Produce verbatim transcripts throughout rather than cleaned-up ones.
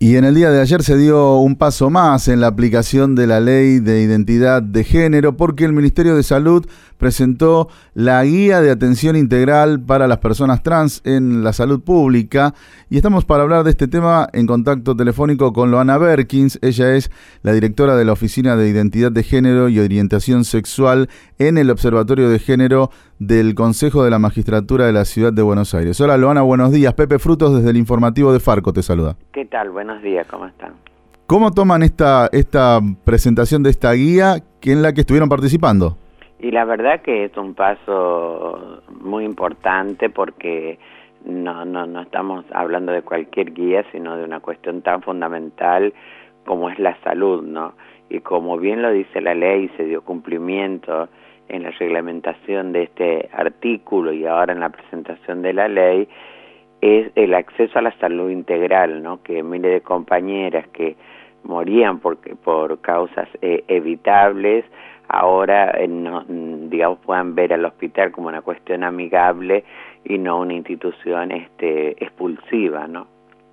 Y en el día de ayer se dio un paso más en la aplicación de la Ley de Identidad de Género, porque el Ministerio de Salud presentó la Guía de Atención Integral para las Personas Trans en la Salud Pública. Y estamos para hablar de este tema en contacto telefónico con Loana Berkins. Ella es la directora de la Oficina de Identidad de Género y Orientación Sexual en el Observatorio de Género del Consejo de la Magistratura de la Ciudad de Buenos Aires. Hola Loana, buenos días. Pepe Frutos desde el informativo de Farco te saluda. ¿Qué tal? Buenos días, ¿cómo están? ¿Cómo toman esta, esta presentación de esta guía que en la que estuvieron participando? Y la verdad que es un paso muy importante porque no, no, no estamos hablando de cualquier guía, sino de una cuestión tan fundamental como es la salud, ¿no? Y como bien lo dice la ley, se dio cumplimiento en la reglamentación de este artículo y ahora en la presentación de la ley, es el acceso a la salud integral, ¿no? Que miles de compañeras que morían por, por causas eh, evitables, ahora eh, no, digamos puedan ver al hospital como una cuestión amigable y no una institución este, expulsiva, ¿no?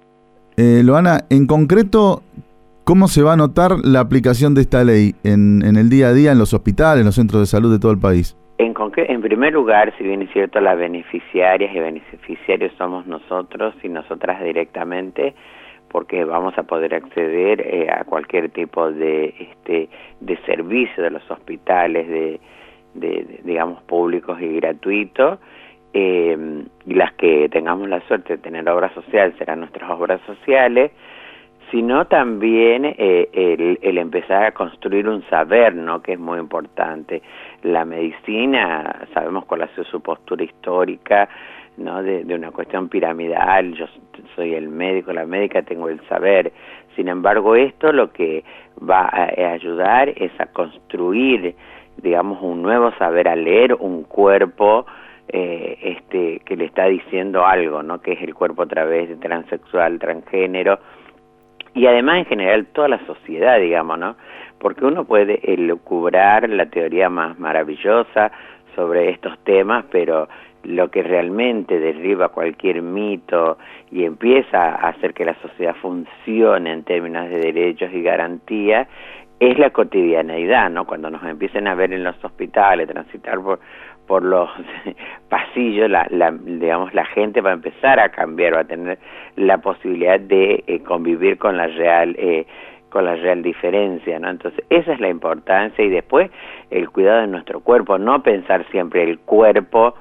Eh, Loana, en concreto, ¿cómo se va a notar la aplicación de esta ley en, en el día a día, en los hospitales, en los centros de salud de todo el país? En, en primer lugar, si bien es cierto, las beneficiarias y beneficiarios somos nosotros y nosotras directamente, porque vamos a poder acceder eh, a cualquier tipo de este de servicio de los hospitales, de, de, de digamos, públicos y gratuitos, eh, y las que tengamos la suerte de tener obra social serán nuestras obras sociales, sino también eh, el, el empezar a construir un saber, ¿no? Que es muy importante. La medicina, sabemos cuál ha sido su postura histórica, ¿no? De, de una cuestión piramidal. Yo soy el médico, la médica, tengo el saber. Sin embargo, esto lo que va a, a ayudar es a construir, digamos, un nuevo saber, a leer un cuerpo eh, este que le está diciendo algo, ¿no? Que es el cuerpo a través de transexual, transgénero, y además en general toda la sociedad, digamos, ¿no? Porque uno puede elucubrar la teoría más maravillosa sobre estos temas, pero lo que realmente derriba cualquier mito y empieza a hacer que la sociedad funcione en términos de derechos y garantías es la cotidianeidad, ¿no? Cuando nos empiecen a ver en los hospitales, transitar por por los pasillos, la, la, digamos, la gente va a empezar a cambiar, va a tener la posibilidad de eh, convivir con la real eh, con la real diferencia, ¿no? Entonces, esa es la importancia, y después el cuidado de nuestro cuerpo, no pensar siempre el cuerpo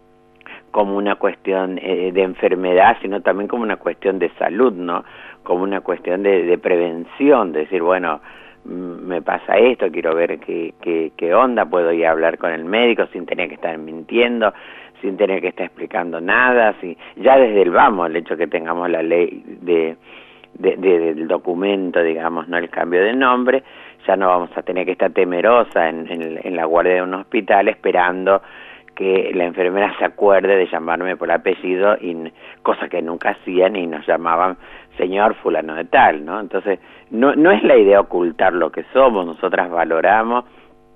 como una cuestión eh, de enfermedad, sino también como una cuestión de salud, ¿no? Como una cuestión de, de prevención, de decir, bueno, me pasa esto, quiero ver qué, qué, qué onda, puedo ir a hablar con el médico sin tener que estar mintiendo, sin tener que estar explicando nada, si, ya desde el vamos, el hecho que tengamos la ley de, de, de, del documento, digamos, no el cambio de nombre, ya no vamos a tener que estar temerosa en, en, en la guardia de un hospital esperando que la enfermera se acuerde de llamarme por apellido, y cosa que nunca hacían y nos llamaban señor fulano de tal, ¿no? Entonces, no, no es la idea ocultar lo que somos, nosotras valoramos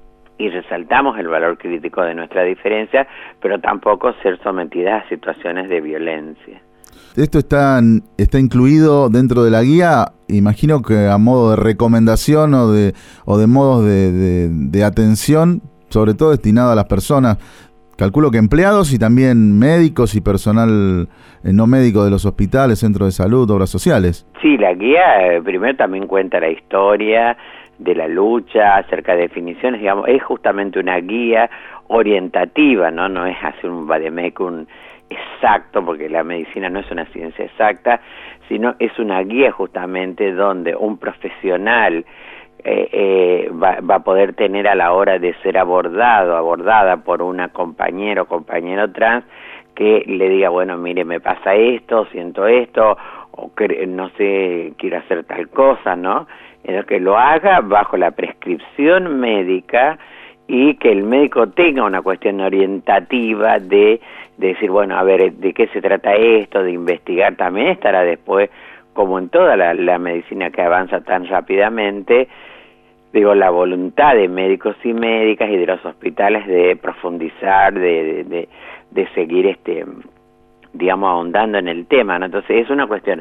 y resaltamos el valor crítico de nuestra diferencia, pero tampoco ser sometidas a situaciones de violencia. Esto está, está incluido dentro de la guía, imagino que a modo de recomendación o de, o de modos de, de, de atención, sobre todo destinado a las personas. Calculo que empleados y también médicos y personal eh, no médico de los hospitales, centros de salud, obras sociales. Sí, la guía eh, primero también cuenta la historia de la lucha acerca de definiciones, digamos, es justamente una guía orientativa, ¿no? No es hacer un vademecum exacto, porque la medicina no es una ciencia exacta, sino es una guía justamente donde un profesional Eh, eh, va, va a poder tener a la hora de ser abordado, abordada por una compañera o compañero trans, que le diga, bueno, mire, me pasa esto, siento esto, o que no sé, quiero hacer tal cosa, ¿no? En que lo haga bajo la prescripción médica y que el médico tenga una cuestión orientativa de, de decir, bueno, a ver, ¿de qué se trata esto? De investigar. También estará después, como en toda la, la medicina que avanza tan rápidamente, digo, la voluntad de médicos y médicas y de los hospitales de profundizar, de, de, de, de seguir, este, digamos, ahondando en el tema, ¿no? Entonces es una cuestión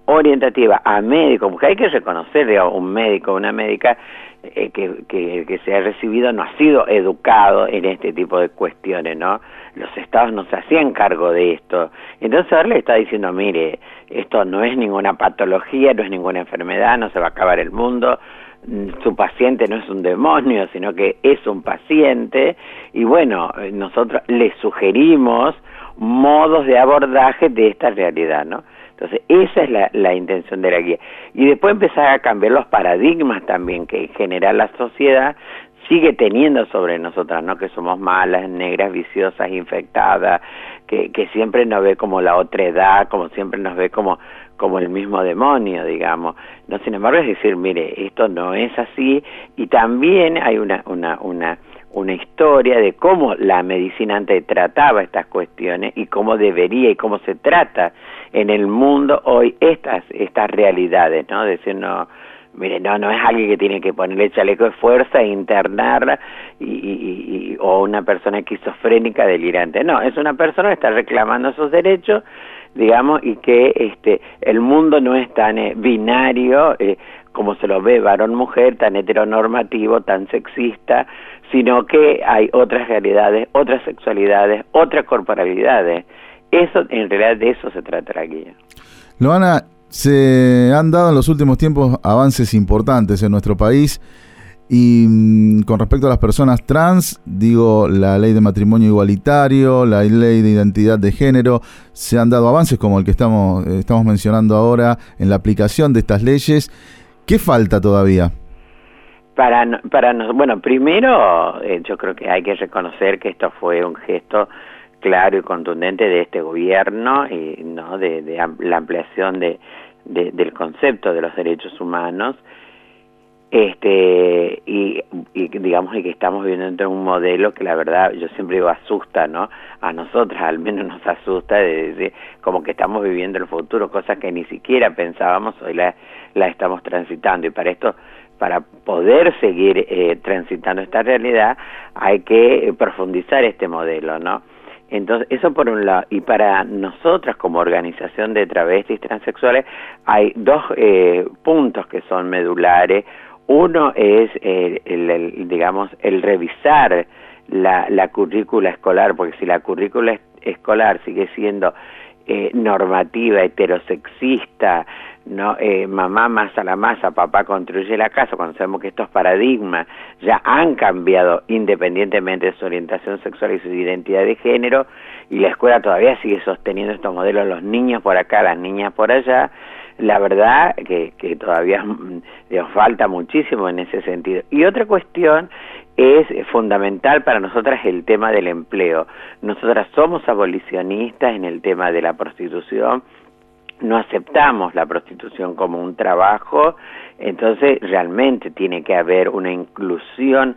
orientativa a médicos, porque hay que reconocer, digamos, un médico, una médica eh, que, que, que se ha recibido no ha sido educado en este tipo de cuestiones, ¿no? Los estados no se hacían cargo de esto. Entonces ahora le está diciendo, mire, esto no es ninguna patología, no es ninguna enfermedad, no se va a acabar el mundo, su paciente no es un demonio, sino que es un paciente, y bueno, nosotros le sugerimos modos de abordaje de esta realidad, ¿no? Entonces, esa es la, la intención de la guía. Y después empezar a cambiar los paradigmas también que en general la sociedad sigue teniendo sobre nosotras, ¿no? Que somos malas, negras, viciosas, infectadas, que, que siempre nos ve como la otredad, como siempre nos ve como, como el mismo demonio, digamos. No, sin embargo, es decir, mire, esto no es así, y también hay una, una, una, una historia de cómo la medicina antes trataba estas cuestiones y cómo debería y cómo se trata en el mundo hoy estas, estas realidades, ¿no? Decir, no, mire, no, no es alguien que tiene que ponerle chaleco de fuerza e internarla, y, y, y, o una persona esquizofrénica delirante. No, es una persona que está reclamando sus derechos, digamos, y que este el mundo no es tan eh, binario eh, como se lo ve varón-mujer, tan heteronormativo, tan sexista, sino que hay otras realidades, otras sexualidades, otras corporalidades. Eso, en realidad, de eso se trata la guía. Loana, se han dado en los últimos tiempos avances importantes en nuestro país, y mmm, con respecto a las personas trans, digo, la ley de matrimonio igualitario, la ley de identidad de género, se han dado avances como el que estamos, eh, estamos mencionando ahora en la aplicación de estas leyes. ¿Qué falta todavía? Para, para nos, bueno, primero eh, yo creo que hay que reconocer que esto fue un gesto claro y contundente de este gobierno, y no de, de la ampliación de, de, del concepto de los derechos humanos, este y, y digamos y que estamos viviendo dentro de un modelo que la verdad yo siempre digo asusta, ¿no? A nosotras al menos nos asusta, de decir como que estamos viviendo el futuro, cosas que ni siquiera pensábamos, hoy la, la estamos transitando, y para esto, para poder seguir eh, transitando esta realidad, hay que profundizar este modelo, ¿no? Entonces, eso por un lado. Y para nosotras como organización de travestis transexuales hay dos eh, puntos que son medulares. Uno es, eh, el, el, digamos, el revisar la, la currícula escolar, porque si la currícula es, escolar sigue siendo eh, normativa, heterosexista, no, eh, mamá masa la masa, papá construye la casa, cuando sabemos que estos paradigmas ya han cambiado independientemente de su orientación sexual y su identidad de género, y la escuela todavía sigue sosteniendo estos modelos, los niños por acá, las niñas por allá. La verdad que, que todavía nos falta muchísimo en ese sentido. Y otra cuestión es fundamental para nosotras, el tema del empleo. Nosotras somos abolicionistas en el tema de la prostitución, no aceptamos la prostitución como un trabajo, entonces realmente tiene que haber una inclusión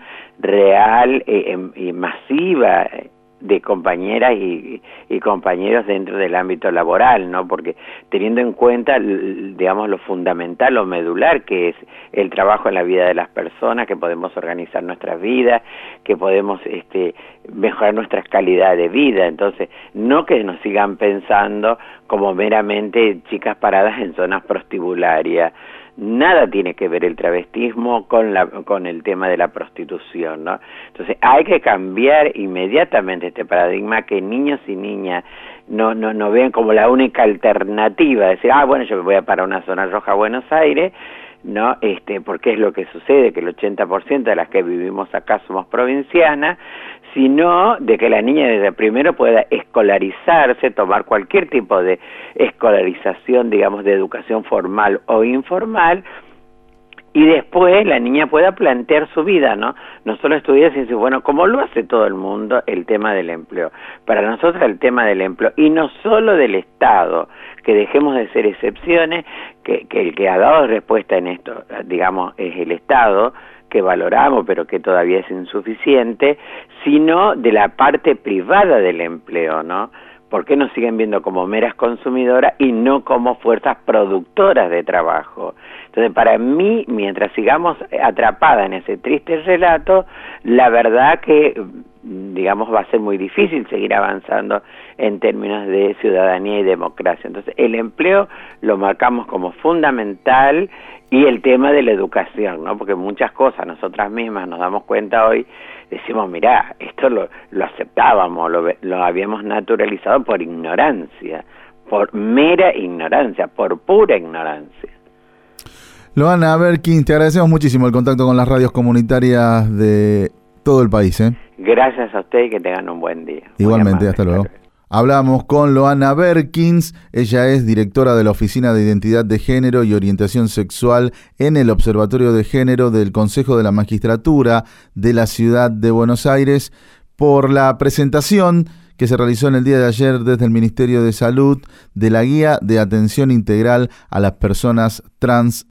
real eh, y masiva de compañeras y, y compañeros dentro del ámbito laboral, ¿no? Porque teniendo en cuenta, digamos, lo fundamental, lo medular que es el trabajo en la vida de las personas, que podemos organizar nuestras vidas, que podemos este, mejorar nuestras calidades de vida. Entonces, no que nos sigan pensando como meramente chicas paradas en zonas prostibularias. Nada tiene que ver el travestismo con la con el tema de la prostitución, ¿no? Entonces hay que cambiar inmediatamente este paradigma, que niños y niñas no no no vean como la única alternativa, decir, ah, bueno, yo me voy a parar una zona roja a Buenos Aires, ¿no? Este, porque es lo que sucede, que el ochenta por ciento de las que vivimos acá somos provincianas, sino de que la niña desde primero pueda escolarizarse, tomar cualquier tipo de escolarización, digamos, de educación formal o informal, y después la niña pueda plantear su vida, ¿no? No solo estudiar, sino, bueno, como lo hace todo el mundo, el tema del empleo. Para nosotros el tema del empleo, y no solo del Estado, que dejemos de ser excepciones, que, que el que ha dado respuesta en esto, digamos, es el Estado, que valoramos, pero que todavía es insuficiente, sino de la parte privada del empleo, ¿no? ¿Por qué nos siguen viendo como meras consumidoras y no como fuerzas productoras de trabajo? Entonces, para mí, mientras sigamos atrapada en ese triste relato, la verdad que, digamos, va a ser muy difícil seguir avanzando en términos de ciudadanía y democracia. Entonces, el empleo lo marcamos como fundamental, y el tema de la educación, ¿no? Porque muchas cosas nosotras mismas nos damos cuenta hoy, decimos, mirá, esto lo, lo aceptábamos, lo, lo habíamos naturalizado por ignorancia, por mera ignorancia, por pura ignorancia. Loana Berkins, te agradecemos muchísimo el contacto con las radios comunitarias de todo el país, ¿eh? Gracias a usted y que tengan un buen día. Igualmente, hasta luego. Hablamos con Loana Berkins, ella es directora de la Oficina de Identidad de Género y Orientación Sexual en el Observatorio de Género del Consejo de la Magistratura de la Ciudad de Buenos Aires, por la presentación que se realizó en el día de ayer desde el Ministerio de Salud de la Guía de Atención Integral a las Personas Trans